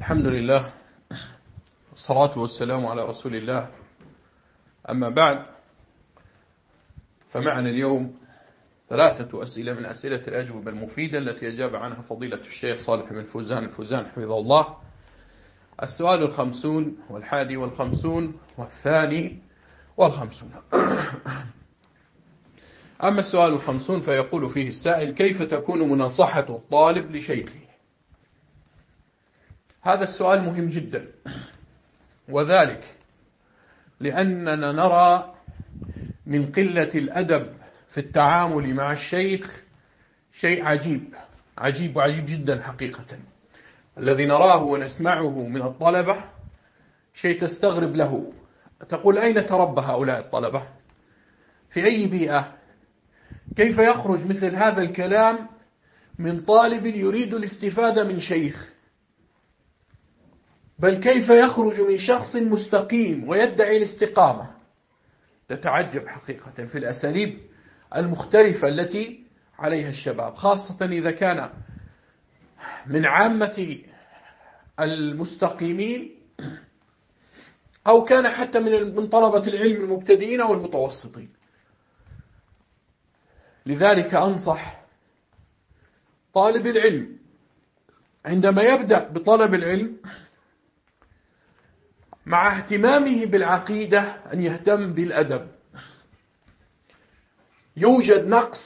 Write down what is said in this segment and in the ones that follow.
الحمد لله والصلاة والسلام على رسول الله. أما بعد، فمعنا اليوم 3 أسئلة من أسئلة الأجوبة المفيدة التي أجاب عنها فضيلة الشيخ صالح بن فوزان الفوزان حفظه الله. السؤال 50 والحادي 50 والثاني 50. أما السؤال 50 فيقول فيه السائل: كيف تكون مناصحة الطالب لشيخه؟ هذا السؤال مهم جدا، وذلك لأننا نرى من قلة الأدب في التعامل مع الشيخ شيء عجيب جدا حقيقة. الذي نراه ونسمعه من الطلبة شيء تستغرب له، تقول أين تربى هؤلاء الطلبة؟ في أي بيئة؟ كيف يخرج مثل هذا الكلام من طالب يريد الاستفادة من شيخ؟ بل كيف يخرج من شخص مستقيم ويدعي الاستقامة؟ تتعجب حقيقة في الأساليب المختلفة التي عليها الشباب، خاصة إذا كان من عامة المستقيمين أو كان حتى من طلبة العلم المبتدئين أو المتوسطين. لذلك أنصح طالب العلم عندما يبدأ بطلب العلم مع اهتمامه بالعقيدة أن يهتم بالأدب. يوجد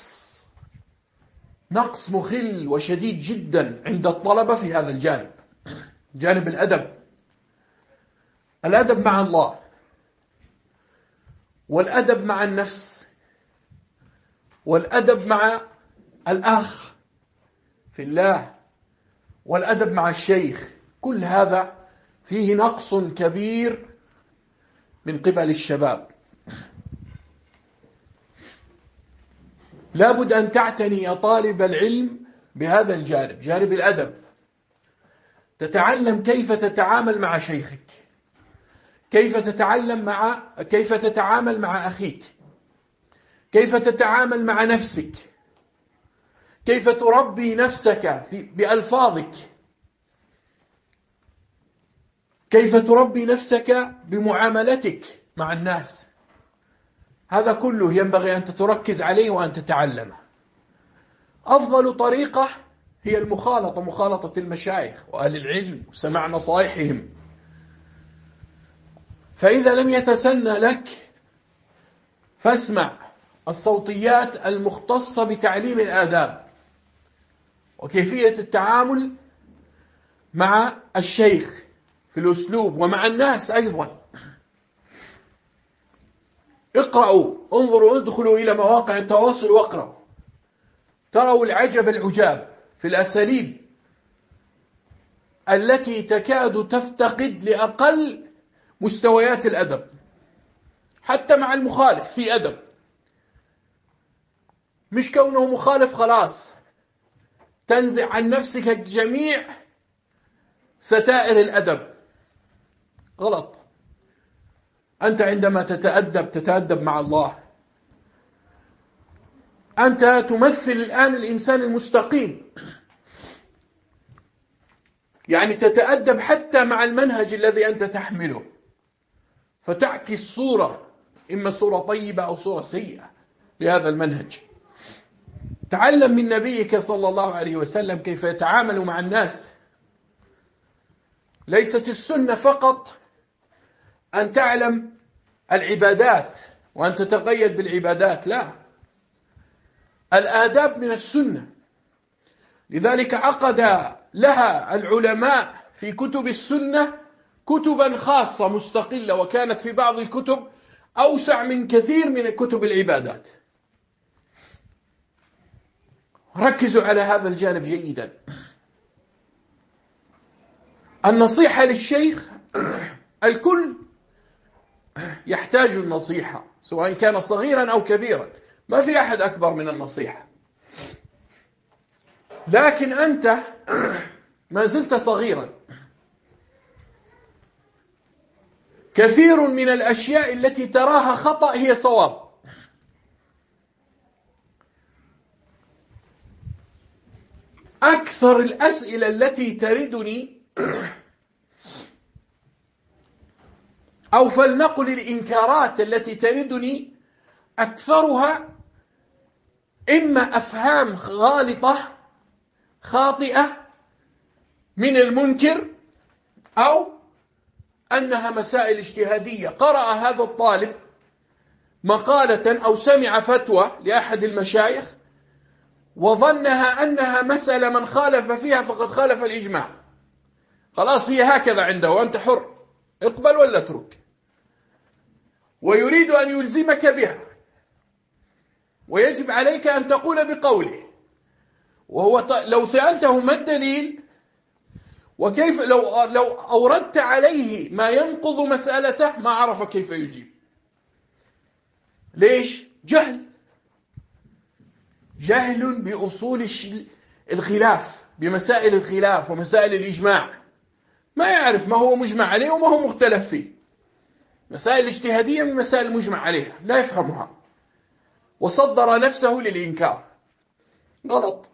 نقص مخل وشديد جدا عند الطلبة في هذا الجانب، جانب الأدب مع الله، والأدب مع النفس، والأدب مع الأخ في الله، والأدب مع الشيخ. كل هذا فيه نقص كبير من قبل الشباب. لابد أن تعتني يا طالب العلم بهذا الجانب، جانب الأدب. تتعلم كيف تتعامل مع شيخك، كيف تتعامل مع أخيك، كيف تتعامل مع نفسك، كيف تربي نفسك بألفاظك، كيف تربي نفسك بمعاملتك مع الناس. هذا كله ينبغي أن تركز عليه وأن تتعلمه. أفضل طريقة هي مخالطة المشايخ وأهل العلم وسماع نصائحهم. فإذا لم يتسنى لك فاسمع الصوتيات المختصة بتعليم الآداب وكيفية التعامل مع الشيخ في الأسلوب ومع الناس أيضا. اقرأوا، انظروا، ادخلوا إلى مواقع التواصل واقرأوا، تروا العجاب في الأساليب التي تكاد تفتقد لأقل مستويات الأدب. حتى مع المخالف في أدب، مش كونه مخالف خلاص تنزع عن نفسك جميع ستائر الأدب. غلط. أنت عندما تتأدب مع الله، أنت تمثل الآن الإنسان المستقيم، يعني تتأدب حتى مع المنهج الذي أنت تحمله، فتعكس صورة، إما صورة طيبة أو صورة سيئة لهذا المنهج. تعلم من نبيك صلى الله عليه وسلم كيف يتعامل مع الناس. ليست السنة فقط أن تعلم العبادات وأن تتقيد بالعبادات، لا، الآداب من السنة. لذلك عقد لها العلماء في كتب السنة كتبا خاصة مستقلة، وكانت في بعض الكتب أوسع من كثير من كتب العبادات. ركزوا على هذا الجانب جيدا. النصيحة للشيخ، الكل يحتاج النصيحة سواء كان صغيرا أو كبيرا، ما في أحد أكبر من النصيحة. لكن أنت ما زلت صغيرا، كثير من الأشياء التي تراها خطأ هي صواب. أكثر الأسئلة التي تردني أو فلنقل الإنكارات التي تردني أكثرها إما أفهام غالطة خاطئة من المنكر، أو أنها مسائل اجتهادية. قرأ هذا الطالب مقالة أو سمع فتوى لأحد المشايخ وظنها أنها مسألة من خالف فيها فقد خالف الإجماع، خلاص هي هكذا عنده وأنت حر، اقبل ولا اترك، ويريد أن يلزمك بها، ويجب عليك أن تقول بقوله. وهو لو سألته ما الدليل وكيف، لو أوردت عليه ما ينقض مسألته ما عرف كيف يجيب. ليش؟ جهل بأصول الخلاف، بمسائل الخلاف ومسائل الإجماع، ما يعرف ما هو مجمع عليه وما هو مختلف فيه. مسائل اجتهادية من مسائل مجمع عليها لا يفهمها، وصدر نفسه للإنكار. غلط.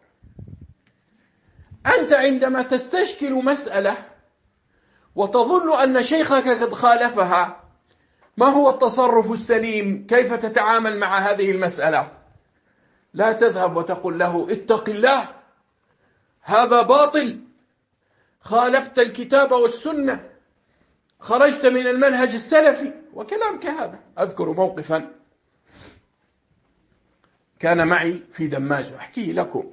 أنت عندما تستشكل مسألة وتظن أن شيخك قد خالفها، ما هو التصرف السليم؟ كيف تتعامل مع هذه المسألة؟ لا تذهب وتقول له اتق الله، هذا باطل، خالفت الكتاب والسنة، خرجت من المنهج السلفي، وكلام كهذا. أذكر موقفا كان معي في دماج، أحكيه لكم.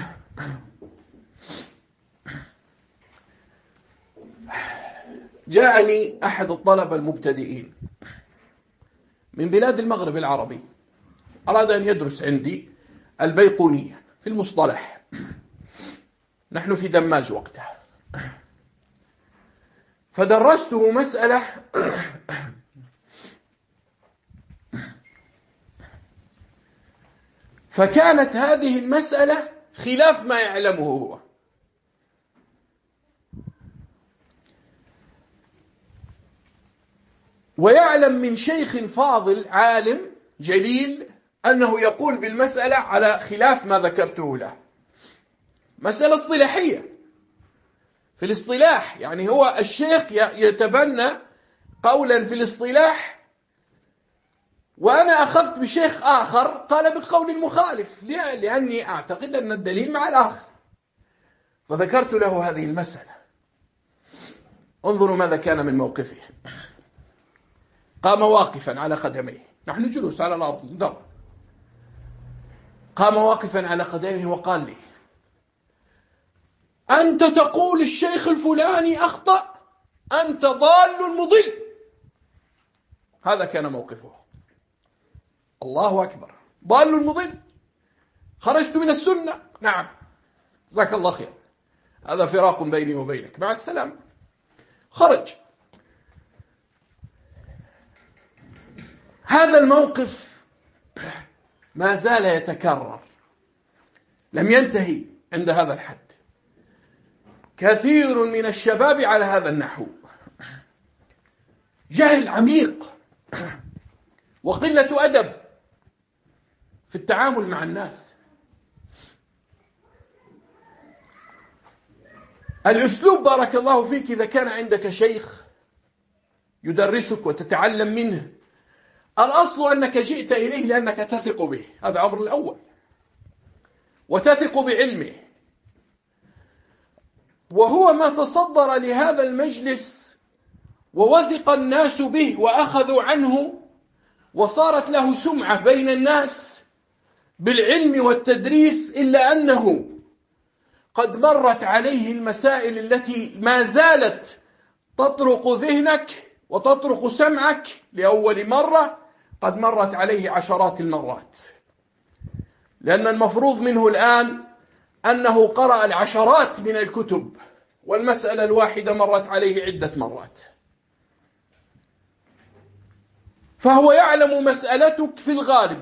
جاءني أحد الطلبة المبتدئين من بلاد المغرب العربي، أراد أن يدرس عندي البيقونية في المصطلح، نحن في دماج وقتها، فدرسته مسألة فكانت هذه المسألة خلاف ما يعلمه هو، ويعلم من شيخ فاضل عالم جليل أنه يقول بالمسألة على خلاف ما ذكرته له. مسألة اصطلاحية في الاصطلاح، يعني هو الشيخ يتبنى قولا في الاصطلاح، وأنا أخذت بشيخ آخر قال بالقول المخالف، لأني أعتقد أن الدليل مع الآخر. فذكرت له هذه المسألة. انظروا ماذا كان من موقفه. قام واقفا على قدميه، نحن جلوس على الأرض، قام واقفا على قدميه وقال لي: أنت تقول الشيخ الفلاني أخطأ، أنت ضال مضل. هذا كان موقفه. الله أكبر، ضال مضل، خرجت من السنة، نعم، جزاك الله خير، هذا فراق بيني وبينك، مع السلامة. خرج. هذا الموقف ما زال يتكرر، لم ينتهي عند هذا الحد. كثير من الشباب على هذا النحو، جهل عميق وقلة أدب في التعامل مع الناس. الأسلوب بارك الله فيك، إذا كان عندك شيخ يدرسك وتتعلم منه، الأصل أنك جئت إليه لأنك تثق به، هذا الأمر الأول، وتثق بعلمه، وهو ما تصدر لهذا المجلس ووثق الناس به وأخذوا عنه، وصارت له سمعة بين الناس بالعلم والتدريس، إلا أنه قد مرت عليه المسائل التي ما زالت تطرق ذهنك وتطرق سمعك لأول مرة، قد مرت عليه عشرات المرات، لأن المفروض منه الآن أنه قرأ العشرات من الكتب، والمسألة الواحدة مرت عليه عدة مرات. فهو يعلم مسألتك في الغالب،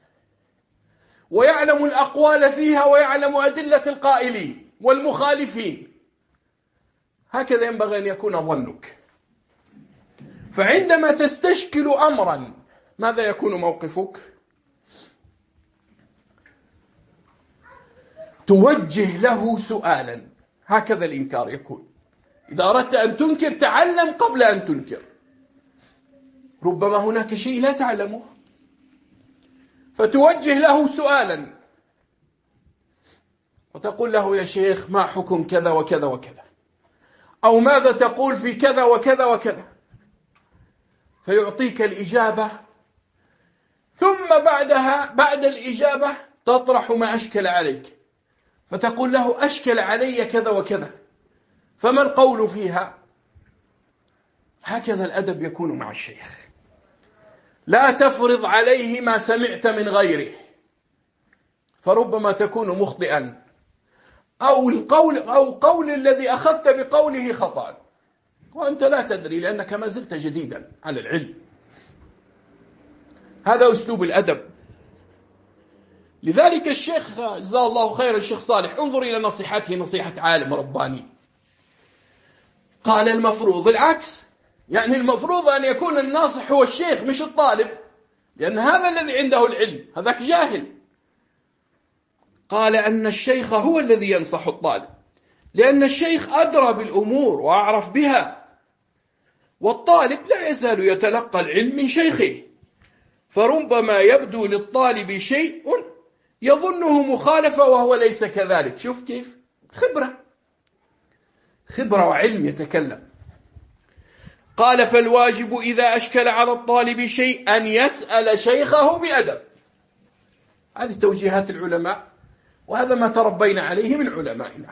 ويعلم الأقوال فيها، ويعلم أدلة القائلين والمخالفين. هكذا ينبغي أن يكون ظنك. فعندما تستشكل أمرا، ماذا يكون موقفك؟ توجه له سؤالا. هكذا الإنكار يكون. إذا أردت أن تنكر، تعلم قبل أن تنكر. ربما هناك شيء لا تعلمه، فتوجه له سؤالا وتقول له: يا شيخ، ما حكم كذا وكذا وكذا، أو ماذا تقول في كذا وكذا وكذا، فيعطيك الإجابة، ثم بعد الإجابة تطرح ما أشكل عليك، فتقول له: أشكل علي كذا وكذا، فما القول فيها؟ هكذا الأدب يكون مع الشيخ. لا تفرض عليه ما سمعت من غيره، فربما تكون مخطئا، أو قول الذي أخذت بقوله خطأ وأنت لا تدري، لأنك ما زلت جديدا على العلم. هذا أسلوب الأدب. لذلك الشيخ جزاه الله خير، الشيخ صالح، انظر إلى نصيحته، نصيحة عالم رباني. قال: المفروض العكس، يعني المفروض أن يكون الناصح هو الشيخ مش الطالب، لأن هذا الذي عنده العلم، هذاك جاهل. قال أن الشيخ هو الذي ينصح الطالب، لأن الشيخ أدرى بالأمور وأعرف بها، والطالب لا يزال يتلقى العلم من شيخه، فربما يبدو للطالب شيء يظنه مخالفة وهو ليس كذلك. شوف كيف خبرة وعلم يتكلم. قال: فالواجب إذا أشكل على الطالب شيء أن يسأل شيخه بأدب. هذه توجيهات العلماء، وهذا ما تربينا عليه من علمائنا.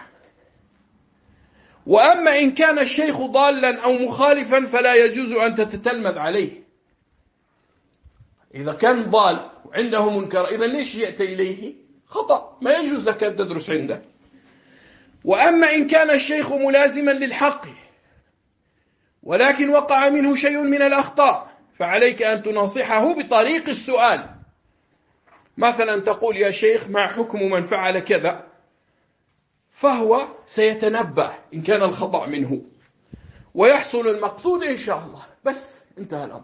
وأما إن كان الشيخ ضالا أو مخالفا فلا يجوز أن تتتلمذ عليه. إذا كان ضال وعنده منكر، إذا ليش جئت إليه؟ خطأ، ما يجوز لك أن تدرس عنده. وأما إن كان الشيخ ملازما للحق ولكن وقع منه شيء من الأخطاء، فعليك أن تناصحه بطريق السؤال. مثلا تقول: يا شيخ، ما حكم من فعل كذا؟ فهو سيتنبه إن كان الخطأ منه ويحصل المقصود إن شاء الله، بس انتهى الأمر.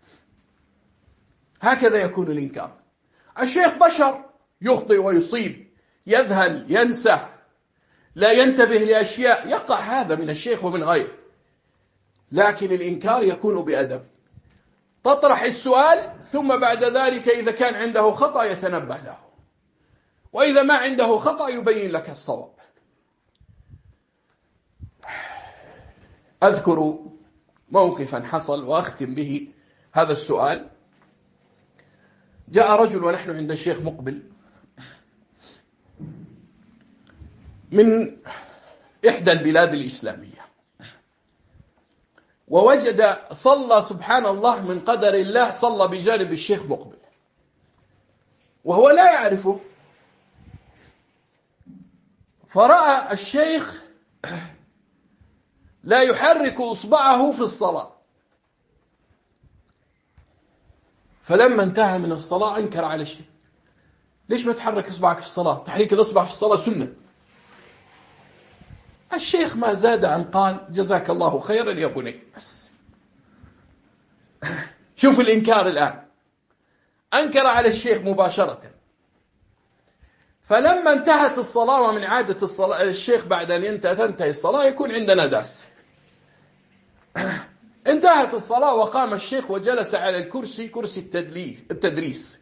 هكذا يكون الإنكار. الشيخ بشر، يخطئ ويصيب، يذهل، ينسى، لا ينتبه لأشياء، يقع هذا من الشيخ ومن غيره، لكن الإنكار يكون بأدب. تطرح السؤال، ثم بعد ذلك إذا كان عنده خطأ يتنبه له، وإذا ما عنده خطأ يبين لك الصواب. أذكر موقفا حصل وأختم به هذا السؤال. جاء رجل ونحن عند الشيخ مقبل من إحدى البلاد الإسلامية، ووجد صلى سبحان الله من قدر الله، صلى بجانب الشيخ مقبل وهو لا يعرفه، فرأى الشيخ لا يحرك إصبعه في الصلاة، فلما انتهى من الصلاة أنكر على الشيخ: ليش ما تحرك إصبعك في الصلاة؟ تحريك الإصبع في الصلاة سنة. الشيخ ما زاد أن قال: جزاك الله خيرا يا بني. بس شوف الإنكار الآن، أنكر على الشيخ مباشرة. فلما انتهت الصلاة، ومن عادة الصلاة الشيخ بعد أن تنتهي الصلاة يكون عندنا درس، انتهت الصلاة وقام الشيخ وجلس على الكرسي، كرسي التدريس.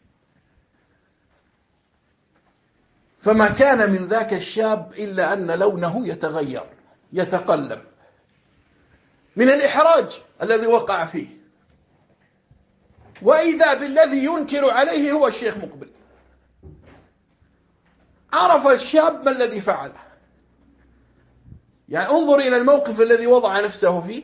فما كان من ذاك الشاب إلا أن لونه يتغير، يتقلب من الإحراج الذي وقع فيه، وإذا بالذي ينكر عليه هو الشيخ مقبل. عرف الشاب ما الذي فعله. يعني انظر إلى الموقف الذي وضع نفسه فيه.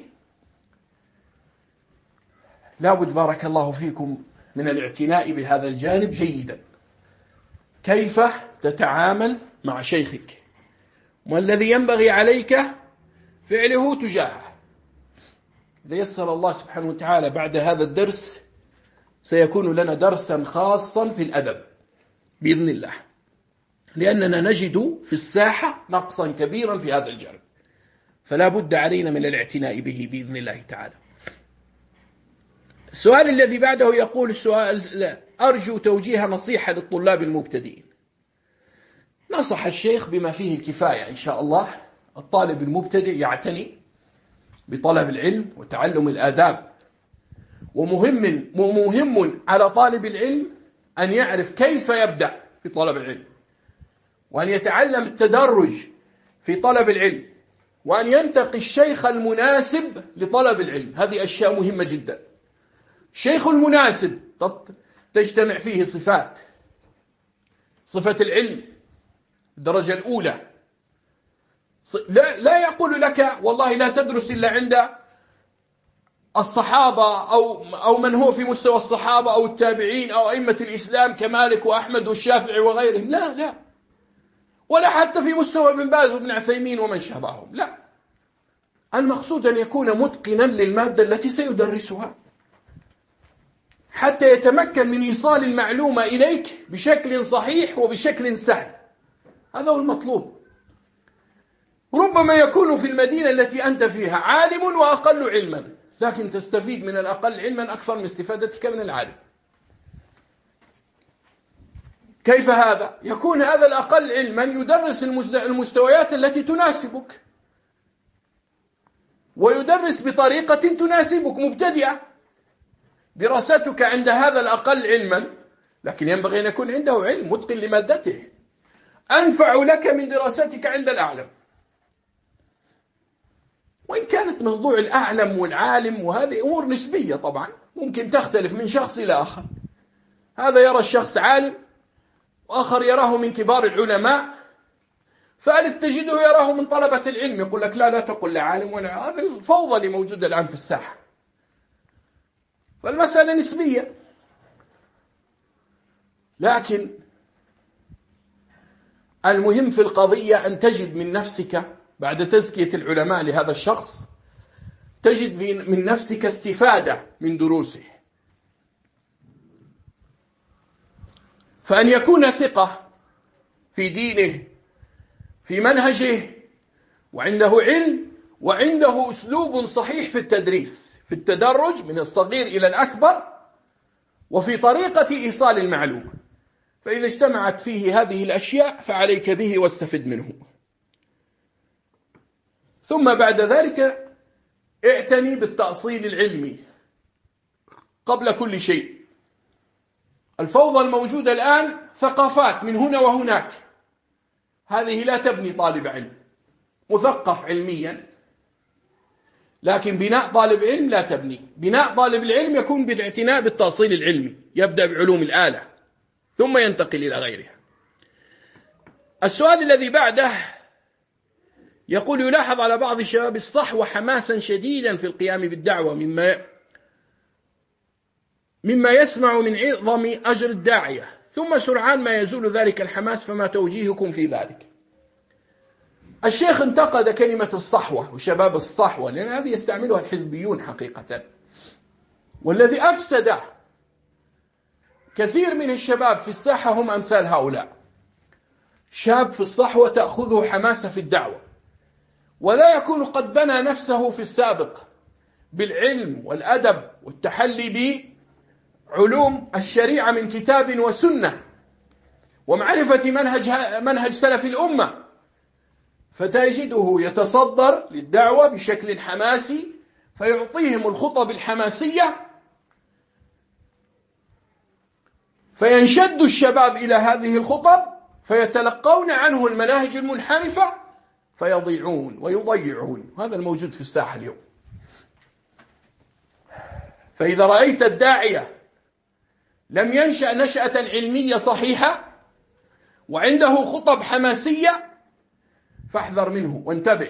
لابد بارك الله فيكم من الاعتناء بهذا الجانب جيدا، كيف تتعامل مع شيخك، والذي ينبغي عليك فعله تجاهه. إذا يسر الله سبحانه وتعالى بعد هذا الدرس سيكون لنا درسا خاصا في الأدب بإذن الله، لأننا نجد في الساحة نقصا كبيرا في هذا الجانب، فلا بد علينا من الاعتناء به بإذن الله تعالى. السؤال الذي بعده يقول السؤال: أرجو توجيه نصيحة للطلاب المبتدئين. نصح الشيخ بما فيه الكفاية إن شاء الله. الطالب المبتدئ يعتني بطلب العلم وتعلم الآداب، ومهم على طالب العلم أن يعرف كيف يبدأ في طلب العلم، وأن يتعلم التدرج في طلب العلم، وأن ينتقي الشيخ المناسب لطلب العلم. هذه أشياء مهمة جدا. الشيخ المناسب تجتمع فيه صفات: صفة العلم الدرجة الأولى، لا يقول لك والله لا تدرس إلا عند الصحابة أو من هو في مستوى الصحابة أو التابعين أو أئمة الإسلام كمالك وأحمد والشافعي وغيرهم. لا، ولا حتى في مستوى ابن باز وابن عثيمين ومن شابههم. لا، المقصود أن يكون متقنا للمادة التي سيدرسها حتى يتمكن من إيصال المعلومة إليك بشكل صحيح وبشكل سهل. هذا هو المطلوب. ربما يكون في المدينة التي أنت فيها عالم وأقل علما، لكن تستفيد من الأقل علما أكثر من استفادتك من العالم. كيف هذا؟ يكون هذا الأقل علما يدرس المستويات التي تناسبك، ويدرس بطريقة تناسبك مبتدئة. دراستك عند هذا الأقل علما، لكن ينبغي أن يكون عنده علم متقن لمادته، أنفع لك من دراستك عند الأعلم. وإن كانت موضوع الأعلم والعالم وهذه أمور نسبية طبعا، ممكن تختلف من شخص إلى آخر. هذا يرى الشخص عالم، وآخر يراه من كبار العلماء، ثالث تجده يراه من طلبة العلم، يقول لك لا تقل لعالم ولا. هذا الفوضى اللي موجودة الآن في الساحة. فالمسألة نسبية، لكن المهم في القضية أن تجد من نفسك بعد تزكية العلماء لهذا الشخص، تجد من نفسك استفادة من دروسه. فأن يكون ثقة في دينه، في منهجه، وعنده علم، وعنده أسلوب صحيح في التدريس، في التدرج من الصغير إلى الأكبر، وفي طريقة إيصال المعلومة. فإذا اجتمعت فيه هذه الأشياء فعليك به واستفد منه. ثم بعد ذلك اعتني بالتأصيل العلمي قبل كل شيء. الفوضى الموجودة الآن ثقافات من هنا وهناك، هذه لا تبني طالب علم مثقف علميا، لكن بناء طالب علم لا تبني. بناء طالب العلم يكون بالاعتناء بالتأصيل العلمي، يبدأ بعلوم الآلة ثم ينتقل إلى غيرها. السؤال الذي بعده يقول: يلاحظ على بعض الشباب الصحوة حماسا شديدا في القيام بالدعوة مما يسمع من عظم أجر الداعية، ثم سرعان ما يزول ذلك الحماس، فما توجيهكم في ذلك؟ الشيخ انتقد كلمة الصحوة وشباب الصحوة، لأن هذه يستعملها الحزبيون حقيقة، والذي أفسد كثير من الشباب في الساحة هم أمثال هؤلاء. شاب في الصحوة تأخذه حماسة في الدعوة، ولا يكون قد بنى نفسه في السابق بالعلم والأدب والتحلي بعلوم الشريعة من كتاب وسنة، ومعرفة منهج سلف الأمة، فتجده يتصدر للدعوة بشكل حماسي، فيعطيهم الخطب الحماسية، فينشد الشباب إلى هذه الخطب، فيتلقون عنه المناهج المنحرفة، فيضيعون ويضيعون. هذا الموجود في الساحة اليوم. فإذا رأيت الداعية لم ينشأ نشأة علمية صحيحة وعنده خطب حماسية، فاحذر منه وانتبه،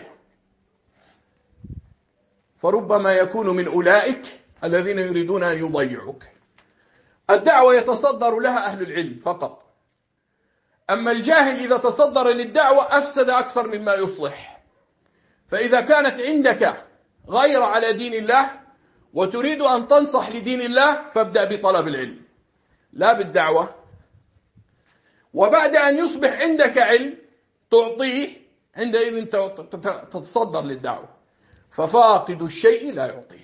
فربما يكون من أولئك الذين يريدون أن يضيعوك. الدعوة يتصدر لها أهل العلم فقط، أما الجاهل إذا تصدر للدعوة أفسد أكثر مما يصلح. فإذا كانت عندك غير على دين الله وتريد أن تنصح لدين الله، فابدأ بطلب العلم لا بالدعوة. وبعد أن يصبح عندك علم تعطيه، عندئذ تتصدر للدعوة. ففاقد الشيء لا يعطيه.